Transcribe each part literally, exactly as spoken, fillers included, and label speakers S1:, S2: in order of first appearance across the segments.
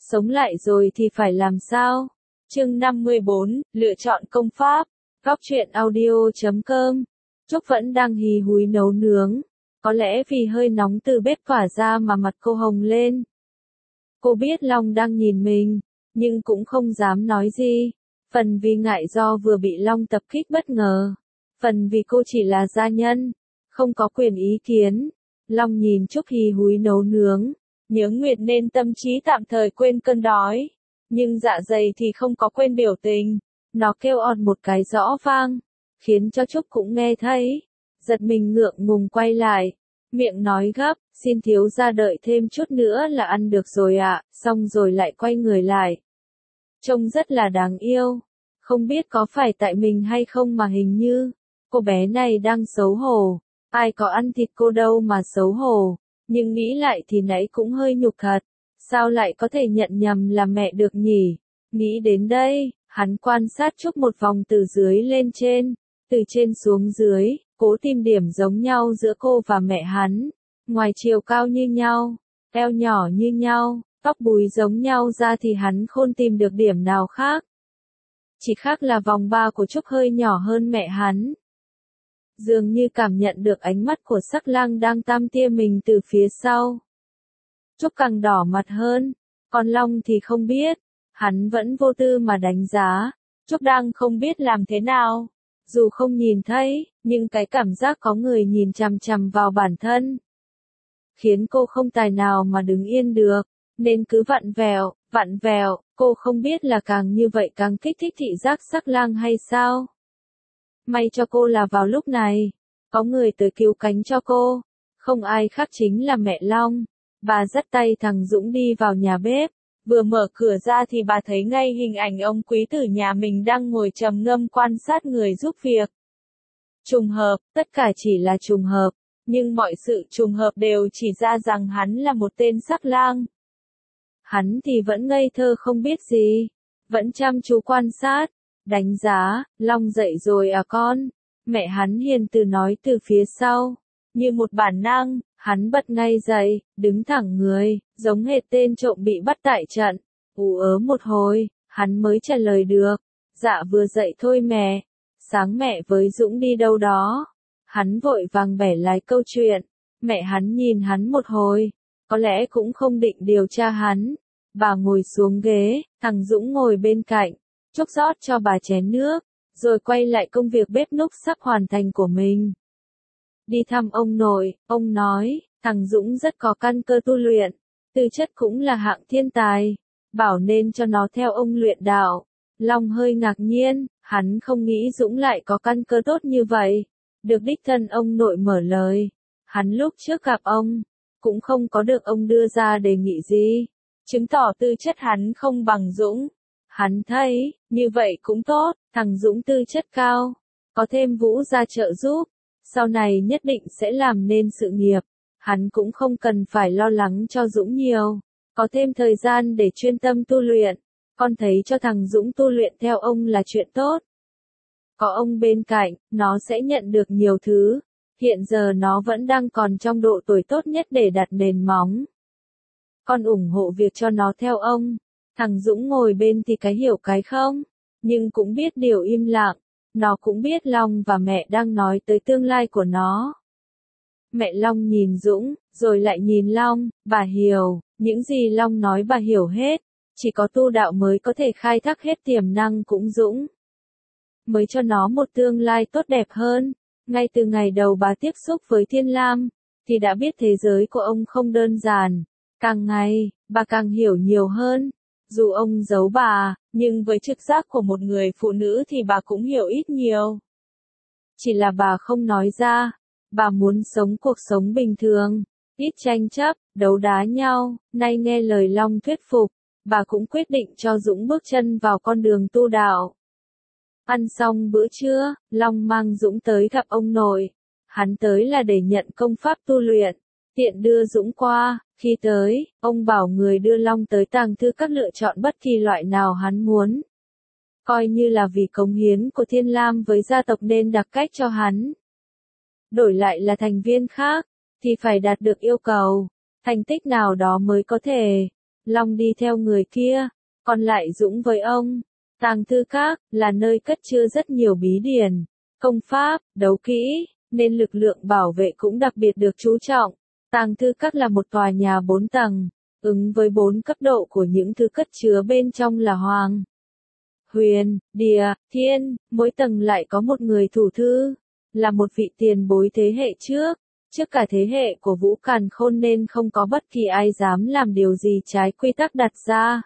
S1: sống lại rồi thì phải làm sao? Chương năm mươi bốn, lựa chọn công pháp. Góc truyện audio chấm com. Trúc vẫn đang hì húi nấu nướng. Có lẽ vì hơi nóng từ bếp tỏa ra mà mặt cô hồng lên. Cô biết Long đang nhìn mình, nhưng cũng không dám nói gì. Phần vì ngại do vừa bị Long tập kích bất ngờ. Phần vì cô chỉ là gia nhân, không có quyền ý kiến. Long nhìn Trúc hì húi nấu nướng. Nhớ Nguyệt nên tâm trí tạm thời quên cơn đói. Nhưng dạ dày thì không có quên biểu tình. Nó kêu ọt một cái rõ vang, khiến cho Trúc cũng nghe thấy. Giật mình ngượng ngùng quay lại. Miệng nói gấp, xin thiếu gia đợi thêm chút nữa là ăn được rồi ạ, xong rồi lại quay người lại. Trông rất là đáng yêu. Không biết có phải tại mình hay không mà hình như, cô bé này đang xấu hổ. Ai có ăn thịt cô đâu mà xấu hổ. Nhưng nghĩ lại thì nãy cũng hơi nhục thật. Sao lại có thể nhận nhầm là mẹ được nhỉ? Nghĩ đến đây, hắn quan sát Trúc một vòng từ dưới lên trên, từ trên xuống dưới, cố tìm điểm giống nhau giữa cô và mẹ hắn. Ngoài chiều cao như nhau, eo nhỏ như nhau, tóc búi giống nhau ra thì hắn không tìm được điểm nào khác. Chỉ khác là vòng ba của Trúc hơi nhỏ hơn mẹ hắn. Dường như cảm nhận được ánh mắt của Sắc Lang đang tam tia mình từ phía sau. Trúc càng đỏ mặt hơn, còn Long thì không biết. Hắn vẫn vô tư mà đánh giá. Trúc đang không biết làm thế nào. Dù không nhìn thấy, nhưng cái cảm giác có người nhìn chằm chằm vào bản thân khiến cô không tài nào mà đứng yên được, nên cứ vặn vẹo, vặn vẹo. Cô không biết là càng như vậy càng kích thích thị giác Sắc Lang hay sao. May cho cô là vào lúc này, có người tới cứu cánh cho cô. Không ai khác chính là mẹ Long. Bà dắt tay thằng Dũng đi vào nhà bếp. Vừa mở cửa ra thì bà thấy ngay hình ảnh ông quý tử nhà mình đang ngồi trầm ngâm quan sát người giúp việc. Trùng hợp, tất cả chỉ là trùng hợp. Nhưng mọi sự trùng hợp đều chỉ ra rằng hắn là một tên Sắc Lang. Hắn thì vẫn ngây thơ không biết gì. Vẫn chăm chú quan sát. Đánh giá, Long dậy rồi à con? Mẹ hắn hiền từ nói từ phía sau. Như một bản năng, hắn bật ngay dậy, đứng thẳng người, giống hệt tên trộm bị bắt tại trận. Ú ớ một hồi, hắn mới trả lời được. Dạ vừa dậy thôi mẹ. Sáng mẹ với Dũng đi đâu đó. Hắn vội vàng bẻ lái câu chuyện. Mẹ hắn nhìn hắn một hồi. Có lẽ cũng không định điều tra hắn. Bà ngồi xuống ghế, thằng Dũng ngồi bên cạnh. Trúc rót cho bà chén nước, rồi quay lại công việc bếp núc sắp hoàn thành của mình. Đi thăm ông nội, ông nói, thằng Dũng rất có căn cơ tu luyện, tư chất cũng là hạng thiên tài, bảo nên cho nó theo ông luyện đạo. Long hơi ngạc nhiên, hắn không nghĩ Dũng lại có căn cơ tốt như vậy. Được đích thân ông nội mở lời, hắn lúc trước gặp ông, cũng không có được ông đưa ra đề nghị gì, chứng tỏ tư chất hắn không bằng Dũng. Hắn thấy, như vậy cũng tốt, thằng Dũng tư chất cao, có thêm Vũ ra trợ giúp, sau này nhất định sẽ làm nên sự nghiệp. Hắn cũng không cần phải lo lắng cho Dũng nhiều, có thêm thời gian để chuyên tâm tu luyện. Con thấy cho thằng Dũng tu luyện theo ông là chuyện tốt. Có ông bên cạnh, nó sẽ nhận được nhiều thứ. Hiện giờ nó vẫn đang còn trong độ tuổi tốt nhất để đặt nền móng. Con ủng hộ việc cho nó theo ông. Thằng Dũng ngồi bên thì cái hiểu cái không, nhưng cũng biết điều im lặng. Nó cũng biết Long và mẹ đang nói tới tương lai của nó. Mẹ Long nhìn Dũng, rồi lại nhìn Long. Bà hiểu, những gì Long nói bà hiểu hết. Chỉ có tu đạo mới có thể khai thác hết tiềm năng cũng Dũng. Mới cho nó một tương lai tốt đẹp hơn. Ngay từ ngày đầu bà tiếp xúc với Thiên Lam, thì đã biết thế giới của ông không đơn giản. Càng ngày, bà càng hiểu nhiều hơn. Dù ông giấu bà, nhưng với trực giác của một người phụ nữ thì bà cũng hiểu ít nhiều. Chỉ là bà không nói ra. Bà muốn sống cuộc sống bình thường, ít tranh chấp, đấu đá nhau. Nay nghe lời Long thuyết phục, bà cũng quyết định cho Dũng bước chân vào con đường tu đạo. Ăn xong bữa trưa, Long mang Dũng tới gặp ông nội. Hắn tới là để nhận công pháp tu luyện, tiện đưa Dũng qua. Khi tới, ông bảo người đưa Long tới tàng thư các lựa chọn bất kỳ loại nào hắn muốn. Coi như là vì cống hiến của Thiên Lam với gia tộc nên đặc cách cho hắn. Đổi lại là thành viên khác, thì phải đạt được yêu cầu, thành tích nào đó mới có thể Long đi theo người kia, còn lại Dũng với ông. Tàng thư các là nơi cất chứa rất nhiều bí điển, công pháp, đấu kỹ, nên lực lượng bảo vệ cũng đặc biệt được chú trọng. Tàng thư các là một tòa nhà bốn tầng, ứng với bốn cấp độ của những thứ cất chứa bên trong là Hoàng, Huyền, Địa, Thiên, mỗi tầng lại có một người thủ thư, là một vị tiền bối thế hệ trước, trước cả thế hệ của Vũ Càn Khôn nên không có bất kỳ ai dám làm điều gì trái quy tắc đặt ra.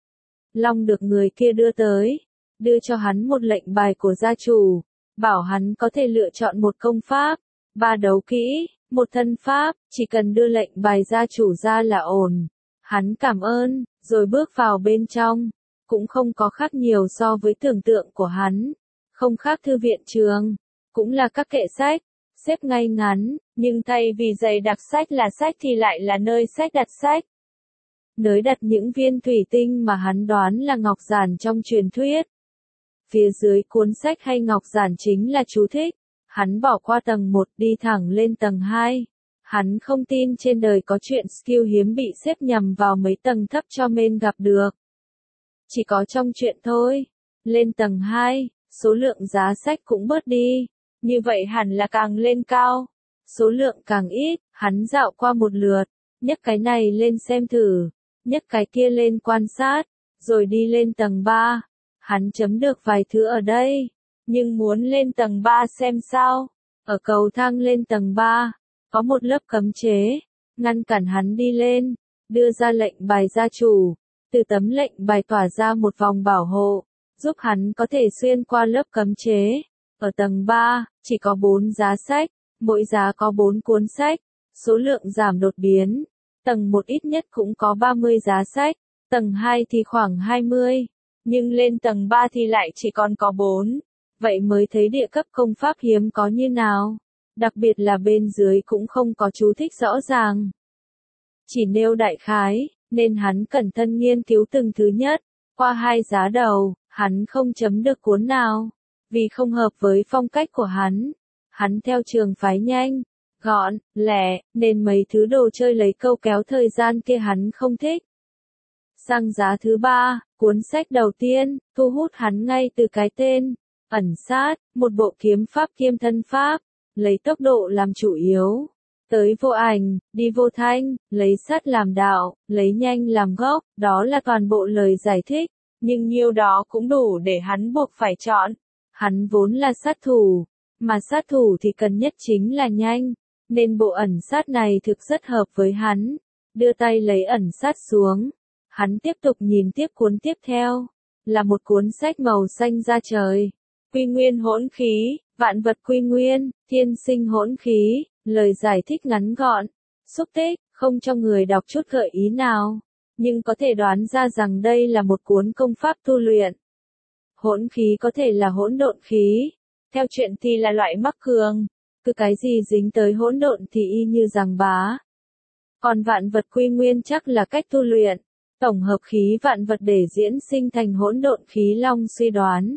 S1: Long được người kia đưa tới, đưa cho hắn một lệnh bài của gia chủ, bảo hắn có thể lựa chọn một công pháp, ba đấu kỹ, một thân pháp, chỉ cần đưa lệnh bài gia chủ ra là ổn. Hắn cảm ơn, rồi bước vào bên trong, cũng không có khác nhiều so với tưởng tượng của hắn, không khác thư viện trường, cũng là các kệ sách, xếp ngay ngắn, nhưng thay vì dày đặc sách là sách thì lại là nơi sách đặt sách. Nơi đặt những viên thủy tinh mà hắn đoán là ngọc giản trong truyền thuyết. Phía dưới cuốn sách hay ngọc giản chính là chú thích. Hắn bỏ qua tầng một đi thẳng lên tầng hai. Hắn không tin trên đời có chuyện skill hiếm bị xếp nhầm vào mấy tầng thấp cho men gặp được. Chỉ có trong chuyện thôi. Lên tầng hai, số lượng giá sách cũng bớt đi. Như vậy hẳn là càng lên cao. Số lượng càng ít, hắn dạo qua một lượt. Nhấc cái này lên xem thử. Nhấc cái kia lên quan sát. Rồi đi lên tầng ba. Hắn chấm được vài thứ ở đây. Nhưng muốn lên tầng ba xem sao. Ở cầu thang lên tầng ba, có một lớp cấm chế, ngăn cản hắn đi lên, đưa ra lệnh bài gia chủ, từ tấm lệnh bài tỏa ra một vòng bảo hộ, giúp hắn có thể xuyên qua lớp cấm chế. Ở tầng ba, chỉ có bốn giá sách, mỗi giá có bốn cuốn sách, số lượng giảm đột biến. Tầng một ít nhất cũng có ba mươi giá sách, tầng hai thì khoảng hai mươi, nhưng lên tầng ba thì lại chỉ còn có bốn. Vậy mới thấy địa cấp công pháp hiếm có như nào. Đặc biệt là bên dưới cũng không có chú thích rõ ràng. Chỉ nêu đại khái, nên hắn cẩn thận nghiên cứu từng thứ nhất. Qua hai giá đầu, hắn không chấm được cuốn nào. Vì không hợp với phong cách của hắn. Hắn theo trường phái nhanh, gọn, lẻ, nên mấy thứ đồ chơi lấy câu kéo thời gian kia hắn không thích. Sang giá thứ ba, cuốn sách đầu tiên, thu hút hắn ngay từ cái tên. Ẩn sát, một bộ kiếm pháp kiêm thân pháp, lấy tốc độ làm chủ yếu. Tới vô ảnh, đi vô thanh, lấy sát làm đạo, lấy nhanh làm gốc, đó là toàn bộ lời giải thích. Nhưng nhiêu đó cũng đủ để hắn buộc phải chọn. Hắn vốn là sát thủ, mà sát thủ thì cần nhất chính là nhanh. Nên bộ ẩn sát này thực rất hợp với hắn. Đưa tay lấy ẩn sát xuống. Hắn tiếp tục nhìn tiếp cuốn tiếp theo. Là một cuốn sách màu xanh da trời. Quy nguyên hỗn khí, vạn vật quy nguyên, thiên sinh hỗn khí, lời giải thích ngắn gọn, xúc tích, không cho người đọc chút gợi ý nào, nhưng có thể đoán ra rằng đây là một cuốn công pháp tu luyện. Hỗn khí có thể là hỗn độn khí, theo chuyện thì là loại mắc cường, cứ cái gì dính tới hỗn độn thì y như giằng bá. Còn vạn vật quy nguyên chắc là cách tu luyện, tổng hợp khí vạn vật để diễn sinh thành hỗn độn khí Long suy đoán.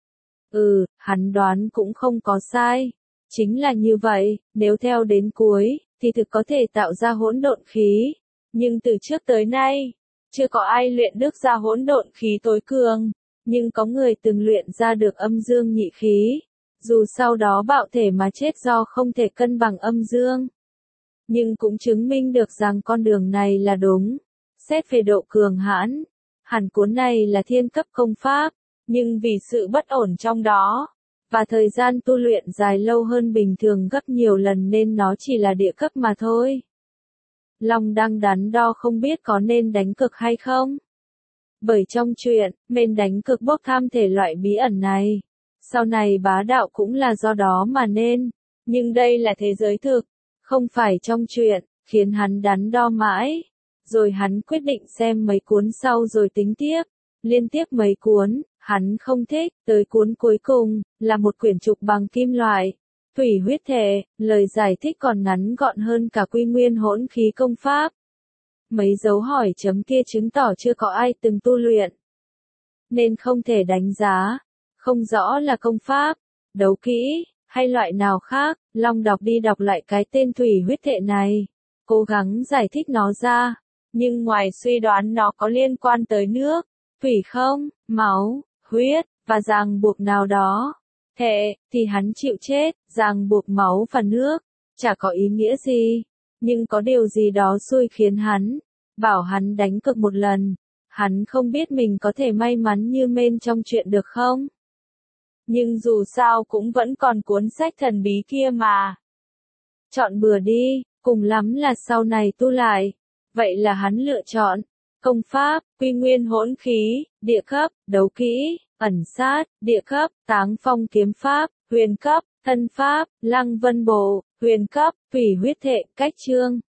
S1: Ừ, hắn đoán cũng không có sai. Chính là như vậy, nếu theo đến cuối, thì thực có thể tạo ra hỗn độn khí. Nhưng từ trước tới nay, chưa có ai luyện được ra hỗn độn khí tối cường. Nhưng có người từng luyện ra được âm dương nhị khí. Dù sau đó bạo thể mà chết do không thể cân bằng âm dương. Nhưng cũng chứng minh được rằng con đường này là đúng. Xét về độ cường hãn, hẳn cuốn này là thiên cấp công pháp. Nhưng vì sự bất ổn trong đó, và thời gian tu luyện dài lâu hơn bình thường gấp nhiều lần nên nó chỉ là địa cấp mà thôi. Long đang đắn đo không biết có nên đánh cược hay không. Bởi trong chuyện, men đánh cược bốc tham thể loại bí ẩn này. Sau này bá đạo cũng là do đó mà nên. Nhưng đây là thế giới thực, không phải trong chuyện, khiến hắn đắn đo mãi. Rồi hắn quyết định xem mấy cuốn sau rồi tính tiếp. Liên tiếp mấy cuốn, hắn không thích, tới cuốn cuối cùng, là một quyển trục bằng kim loại. Thủy huyết thể, lời giải thích còn ngắn gọn hơn cả quy nguyên hỗn khí công pháp. Mấy dấu hỏi chấm kia chứng tỏ chưa có ai từng tu luyện. Nên không thể đánh giá, không rõ là công pháp, đấu kỹ, hay loại nào khác. Long đọc đi đọc lại cái tên thủy huyết thể này, cố gắng giải thích nó ra. Nhưng ngoài suy đoán nó có liên quan tới nước, thủy không, máu, huyết, và ràng buộc nào đó, thệ, thì hắn chịu chết, ràng buộc máu và nước, chả có ý nghĩa gì. Nhưng có điều gì đó xui khiến hắn, bảo hắn đánh cược một lần. Hắn không biết mình có thể may mắn như Mên trong chuyện được không? Nhưng dù sao cũng vẫn còn cuốn sách thần bí kia mà. Chọn bừa đi, cùng lắm là sau này tu lại. Vậy là hắn lựa chọn công pháp, quy nguyên hỗn khí, địa cấp, đấu kỹ, ẩn sát, địa cấp, táng phong kiếm pháp, huyền cấp, thân pháp, lăng vân bộ, huyền cấp, thủy huyết thệ, cách chương.